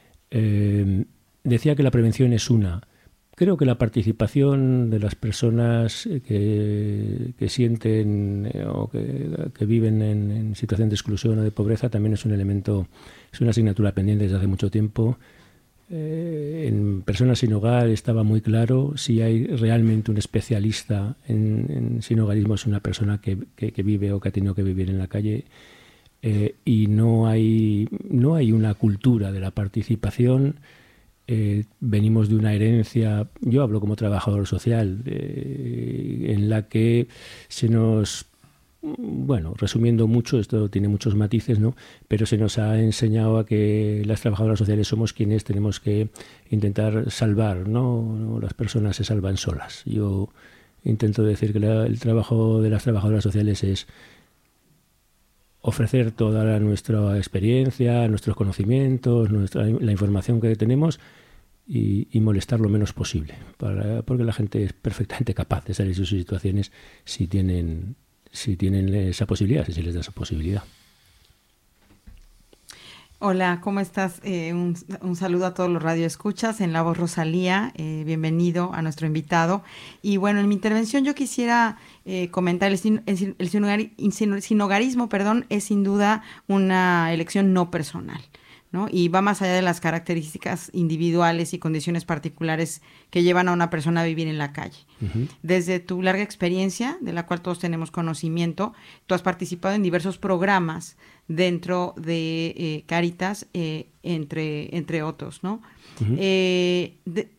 Decía que la prevención es una. Creo que la participación de las personas que sienten o que viven en situación de exclusión o de pobreza también es un elemento, es una asignatura pendiente desde hace mucho tiempo. En personas sin hogar estaba muy claro. Si hay realmente un especialista en sinhogarismo, es una persona que vive o que ha tenido que vivir en la calle. Y no hay una cultura de la participación. Venimos de una herencia, yo hablo como trabajador social, en la que se nos, bueno, resumiendo mucho, esto tiene muchos matices, ¿no? Pero se nos ha enseñado a que las trabajadoras sociales somos quienes tenemos que intentar salvar, ¿no? Las personas se salvan solas. Yo intento decir que el trabajo de las trabajadoras sociales es ofrecer toda nuestra experiencia, nuestros conocimientos, la información que tenemos y molestar lo menos posible, porque la gente es perfectamente capaz de salir de sus situaciones si tienen esa posibilidad, si se les da esa posibilidad. Hola, ¿cómo estás? Un saludo a todos los radioescuchas. En la voz Rosalía, bienvenido a nuestro invitado. Y bueno, en mi intervención yo quisiera comentar el sinhogarismo, es sin duda una elección no personal, ¿no? Y va más allá de las características individuales y condiciones particulares que llevan a una persona a vivir en la calle. Uh-huh. Desde tu larga experiencia, de la cual todos tenemos conocimiento, tú has participado en diversos programas dentro de Cáritas, entre otros, ¿no? Uh-huh.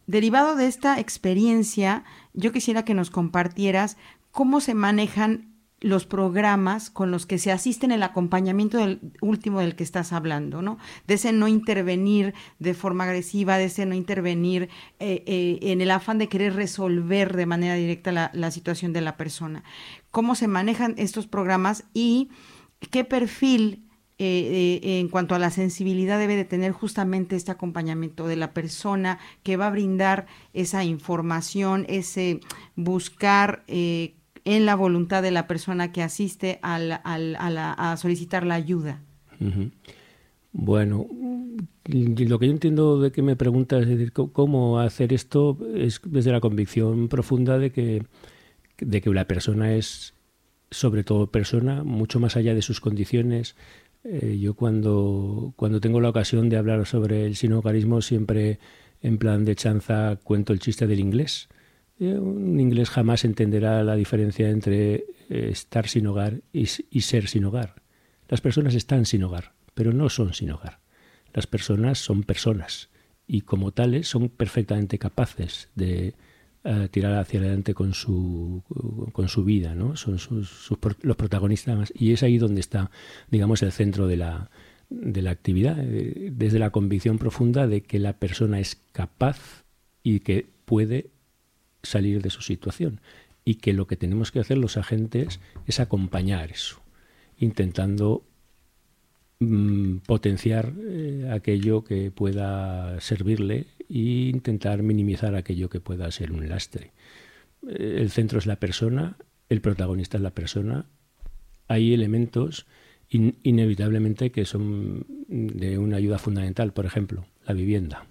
derivado de esta experiencia, yo quisiera que nos compartieras cómo se manejan los programas con los que se asiste en el acompañamiento del último del que estás hablando, ¿no? De ese no intervenir de forma agresiva, de ese no intervenir en el afán de querer resolver de manera directa la situación de la persona. ¿Cómo se manejan estos programas y qué perfil en cuanto a la sensibilidad debe de tener justamente este acompañamiento de la persona que va a brindar esa información, ese buscar en la voluntad de la persona que asiste a solicitar la ayuda? Uh-huh. Bueno, lo que yo entiendo de que me preguntas, es decir, cómo hacer esto, es desde la convicción profunda de que la persona es sobre todo persona, mucho más allá de sus condiciones. Yo cuando tengo la ocasión de hablar sobre el sinhogarismo, siempre en plan de chanza cuento el chiste del inglés. Un inglés jamás entenderá la diferencia entre estar sin hogar y ser sin hogar. Las personas están sin hogar, pero no son sin hogar. Las personas son personas y como tales son perfectamente capaces de tirar hacia adelante con su vida, ¿no? Son los protagonistas, y es ahí donde está, digamos, el centro de la actividad, desde la convicción profunda de que la persona es capaz y que puede salir de su situación, y que lo que tenemos que hacer los agentes es acompañar eso, intentando potenciar aquello que pueda servirle e intentar minimizar aquello que pueda ser un lastre. El centro es la persona, el protagonista es la persona. Hay elementos inevitablemente que son de una ayuda fundamental, por ejemplo, la vivienda.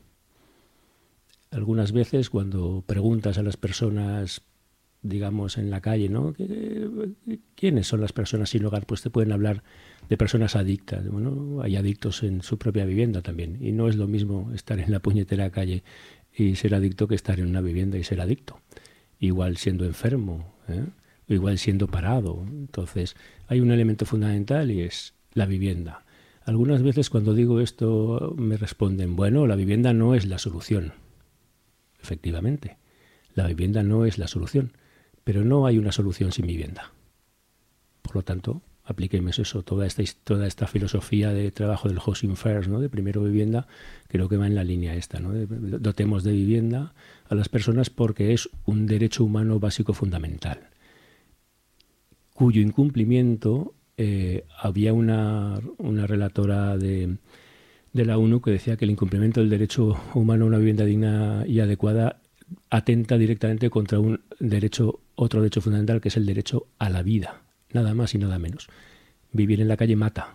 Algunas veces cuando preguntas a las personas, digamos, en la calle, ¿no? ¿Quiénes son las personas sin hogar? Pues te pueden hablar de personas adictas. Bueno, hay adictos en su propia vivienda también. Y no es lo mismo estar en la puñetera calle y ser adicto que estar en una vivienda y ser adicto. Igual siendo enfermo, o igual siendo parado. Entonces, hay un elemento fundamental y es la vivienda. Algunas veces cuando digo esto me responden, bueno, la vivienda no es la solución. Efectivamente, la vivienda no es la solución, pero no hay una solución sin vivienda. Por lo tanto, apliquemos eso, toda esta filosofía de trabajo del housing first, ¿no? De primero vivienda, creo que va en la línea esta, ¿no? Dotemos de vivienda a las personas porque es un derecho humano básico fundamental, cuyo incumplimiento había una relatora de la ONU que decía que el incumplimiento del derecho humano a una vivienda digna y adecuada atenta directamente contra otro derecho fundamental, que es el derecho a la vida, nada más y nada menos. Vivir en la calle mata.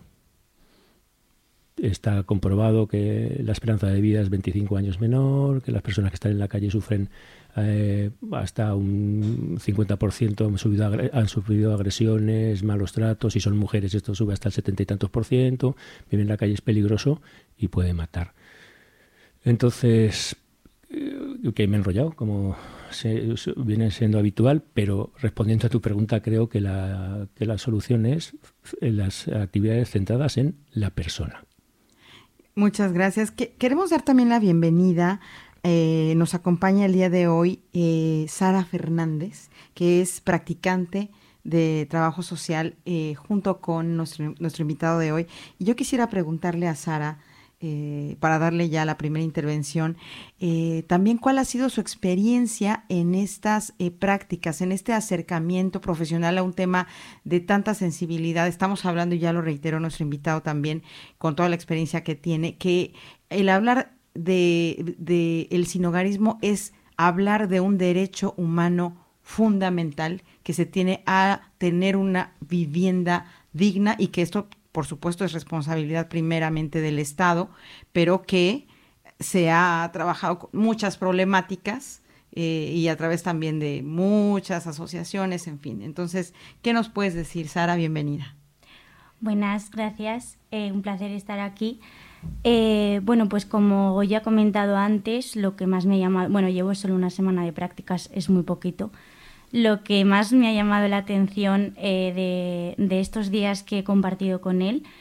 Está comprobado que la esperanza de vida es 25 años menor, que las personas que están en la calle sufren hasta un 50% han sufrido agresiones, malos tratos, y son mujeres esto sube hasta el 70 y tantos %, vivir en la calle es peligroso y puede matar. Entonces, que me he enrollado, como viene siendo habitual, pero respondiendo a tu pregunta, creo que la solución es las actividades centradas en la persona. Muchas gracias. Queremos dar también la bienvenida. Nos acompaña el día de hoy Sara Fernández, que es practicante de trabajo social junto con nuestro invitado de hoy. Y yo quisiera preguntarle a Sara, para darle ya la primera intervención, también cuál ha sido su experiencia en estas prácticas, en este acercamiento profesional a un tema de tanta sensibilidad. Estamos hablando, y ya lo reiteró nuestro invitado también, con toda la experiencia que tiene, que el hablar de el sinhogarismo es hablar de un derecho humano fundamental que se tiene a tener una vivienda digna, y que esto, por supuesto, es responsabilidad primeramente del Estado, pero que se ha trabajado con muchas problemáticas y a través también de muchas asociaciones, en fin. Entonces, ¿qué nos puedes decir, Sara? Bienvenida. Buenas, gracias. Un placer estar aquí. Bueno, pues como ya he comentado antes, lo que más me ha llamado, bueno, llevo solo una semana de prácticas, es muy poquito. Lo que más me ha llamado la atención de estos días que he compartido con él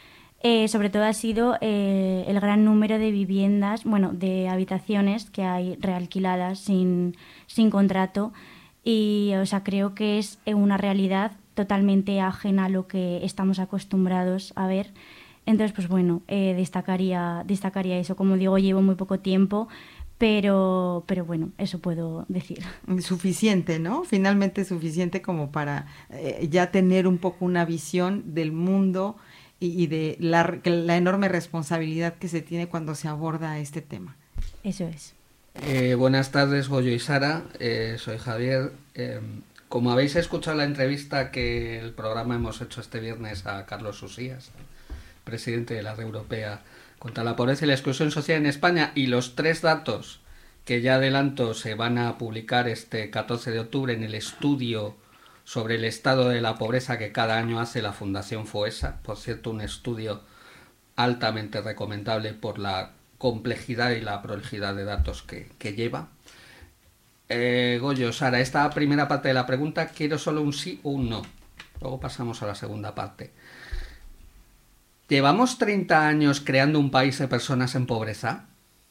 sobre todo ha sido el gran número de viviendas, bueno, de habitaciones que hay realquiladas sin contrato, y o sea, creo que es una realidad totalmente ajena a lo que estamos acostumbrados a ver. Entonces, pues bueno, destacaría eso. Como digo, llevo muy poco tiempo, pero bueno, eso puedo decir. Suficiente, ¿no? Finalmente suficiente como para ya tener un poco una visión del mundo y de la enorme responsabilidad que se tiene cuando se aborda este tema. Eso es. Buenas tardes, Goyo y Sara. Soy Javier. Como habéis escuchado la entrevista que el programa hemos hecho este viernes a Carlos Usías, presidente de la Red Europea contra la Pobreza y la Exclusión Social en España, y los 3 datos que ya adelanto se van a publicar este 14 de octubre en el estudio sobre el estado de la pobreza que cada año hace la Fundación FOESA. Por cierto, un estudio altamente recomendable por la complejidad y la prolijidad de datos que lleva. Goyo, Sara, esta primera parte de la pregunta quiero solo un sí o un no. Luego pasamos a la segunda parte. ¿Llevamos 30 años creando un país de personas en pobreza?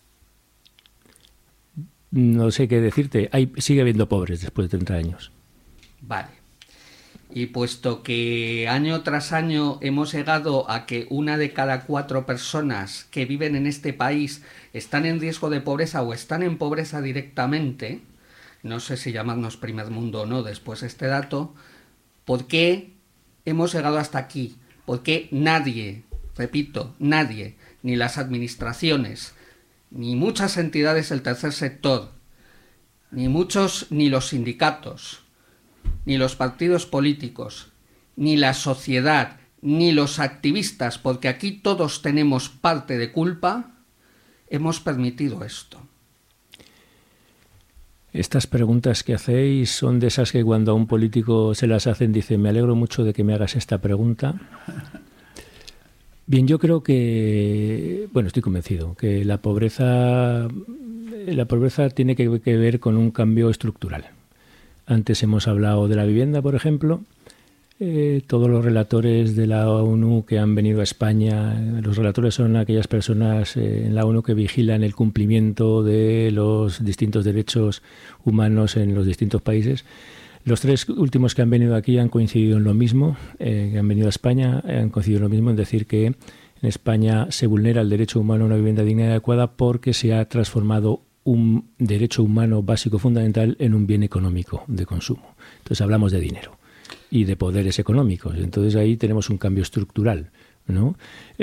No sé qué decirte. Sigue habiendo pobres después de 30 años. Vale. Y puesto que año tras año hemos llegado a que 1 de cada 4 personas que viven en este país están en riesgo de pobreza o están en pobreza directamente, no sé si llamarnos primer mundo o no después de este dato, ¿por qué hemos llegado hasta aquí? ¿Por qué nadie, repito, nadie, ni las administraciones, ni muchas entidades del tercer sector, ni los sindicatos, ni los partidos políticos, ni la sociedad, ni los activistas, porque aquí todos tenemos parte de culpa, hemos permitido esto? Estas preguntas que hacéis son de esas que cuando a un político se las hacen dice: me alegro mucho de que me hagas esta pregunta. Bien, yo creo que, bueno, estoy convencido que la pobreza tiene que ver con un cambio estructural. Antes hemos hablado de la vivienda, por ejemplo. Todos los relatores de la ONU que han venido a España, los relatores son aquellas personas en la ONU que vigilan el cumplimiento de los distintos derechos humanos en los distintos países. Los 3 últimos que han venido aquí han coincidido en lo mismo, que han venido a España, han coincidido en lo mismo en decir que en España se vulnera el derecho humano a una vivienda digna y adecuada porque se ha transformado un derecho humano básico fundamental en un bien económico de consumo. Entonces hablamos de dinero y de poderes económicos. Entonces ahí tenemos un cambio estructural, ¿no?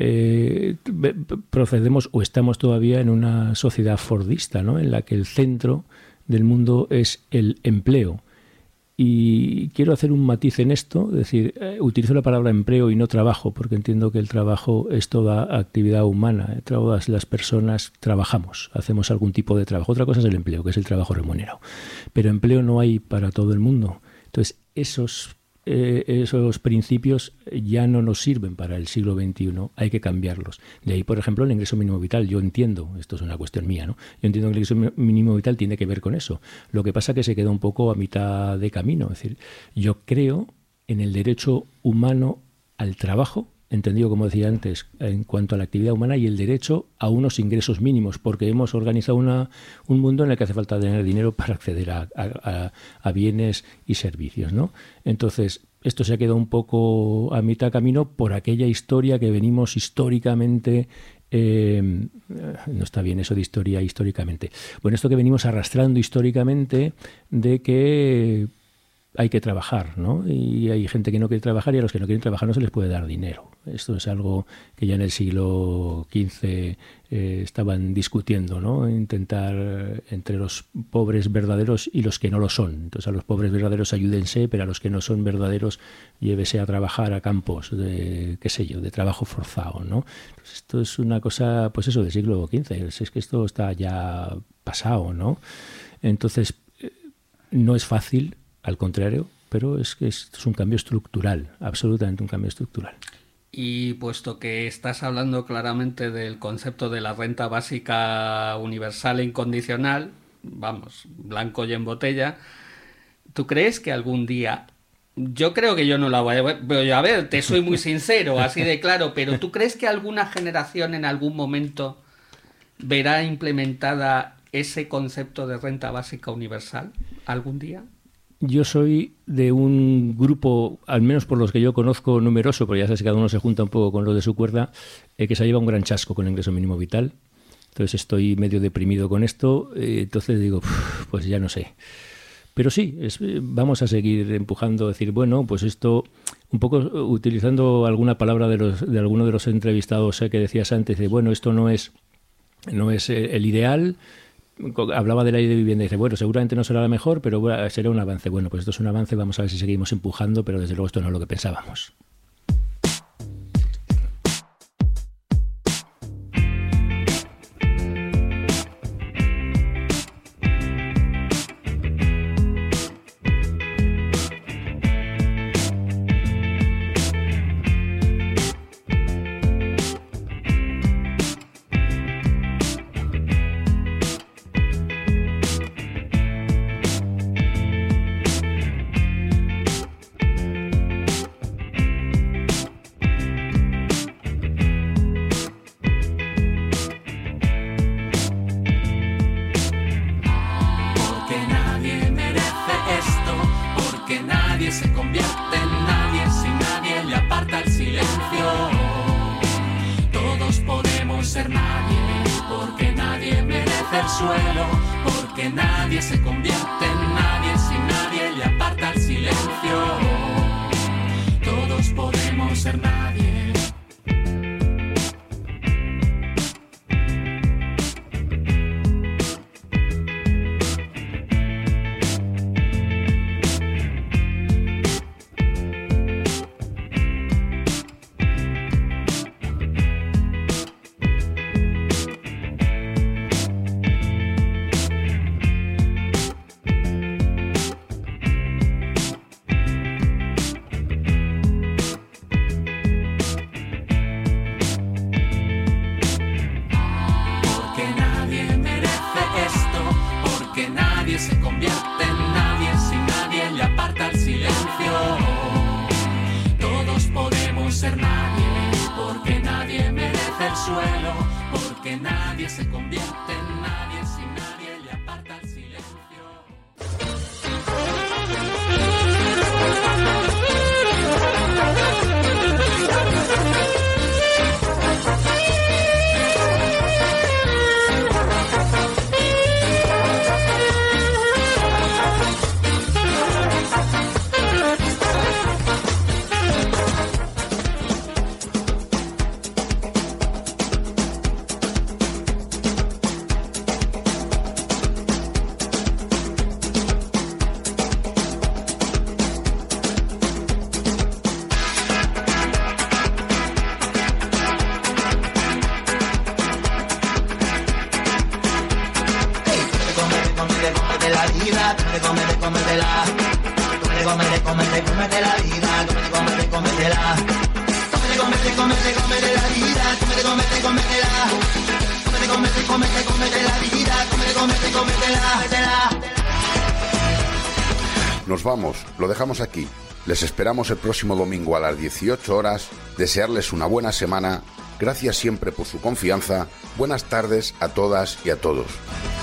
Procedemos o estamos todavía en una sociedad fordista, ¿no? En la que el centro del mundo es el empleo. Y quiero hacer un matiz en esto, es decir, utilizo la palabra empleo y no trabajo, porque entiendo que el trabajo es toda actividad humana. Todas las personas trabajamos, hacemos algún tipo de trabajo. Otra cosa es el empleo, que es el trabajo remunerado. Pero empleo no hay para todo el mundo. Entonces, esos principios ya no nos sirven para el siglo XXI, hay que cambiarlos. De ahí, por ejemplo, el ingreso mínimo vital. Yo entiendo, esto es una cuestión mía, ¿no? Yo entiendo que el ingreso mínimo vital tiene que ver con eso. Lo que pasa es que se queda un poco a mitad de camino. Es decir, yo creo en el derecho humano al trabajo, entendido, como decía antes, en cuanto a la actividad humana, y el derecho a unos ingresos mínimos, porque hemos organizado un mundo en el que hace falta tener dinero para acceder a bienes y servicios, ¿no? Entonces, esto se ha quedado un poco a mitad camino por aquella historia que venimos históricamente... no está bien eso de historia históricamente. Bueno, esto que venimos arrastrando históricamente de que hay que trabajar, ¿no? Y hay gente que no quiere trabajar y a los que no quieren trabajar no se les puede dar dinero. Esto es algo que ya en el siglo XV estaban discutiendo, ¿no? Intentar entre los pobres verdaderos y los que no lo son. Entonces a los pobres verdaderos ayúdense, pero a los que no son verdaderos llévese a trabajar a campos de, qué sé yo, de trabajo forzado, ¿no? Entonces, esto es una cosa, pues eso, del siglo XV. Es que esto está ya pasado, ¿no? Entonces no es fácil, al contrario, pero es que es un cambio estructural, absolutamente un cambio estructural. Y puesto que estás hablando claramente del concepto de la renta básica universal e incondicional, vamos, blanco y en botella, ¿tú crees que algún día Yo creo que yo no la voy a ver, te soy muy sincero, así de claro, pero ¿tú crees que alguna generación en algún momento verá implementada ese concepto de renta básica universal algún día? Yo soy de un grupo, al menos por los que yo conozco, numeroso, porque ya sabes que cada uno se junta un poco con los de su cuerda, que se lleva un gran chasco con el ingreso mínimo vital. Entonces estoy medio deprimido con esto, entonces digo, pues ya no sé. Pero sí, vamos a seguir empujando, decir, bueno, pues esto, un poco utilizando alguna palabra de alguno de los entrevistados que decías antes, de bueno, esto no es el ideal. Hablaba de la ley de vivienda y dice, bueno, seguramente no será la mejor, pero será un avance. Bueno, pues esto es un avance, vamos a ver si seguimos empujando, pero desde luego esto no es lo que pensábamos. Nos vamos, lo dejamos aquí. Les esperamos el próximo domingo a las 18 horas. Desearles una buena semana. Gracias siempre por su confianza. Buenas tardes a todas y a todos.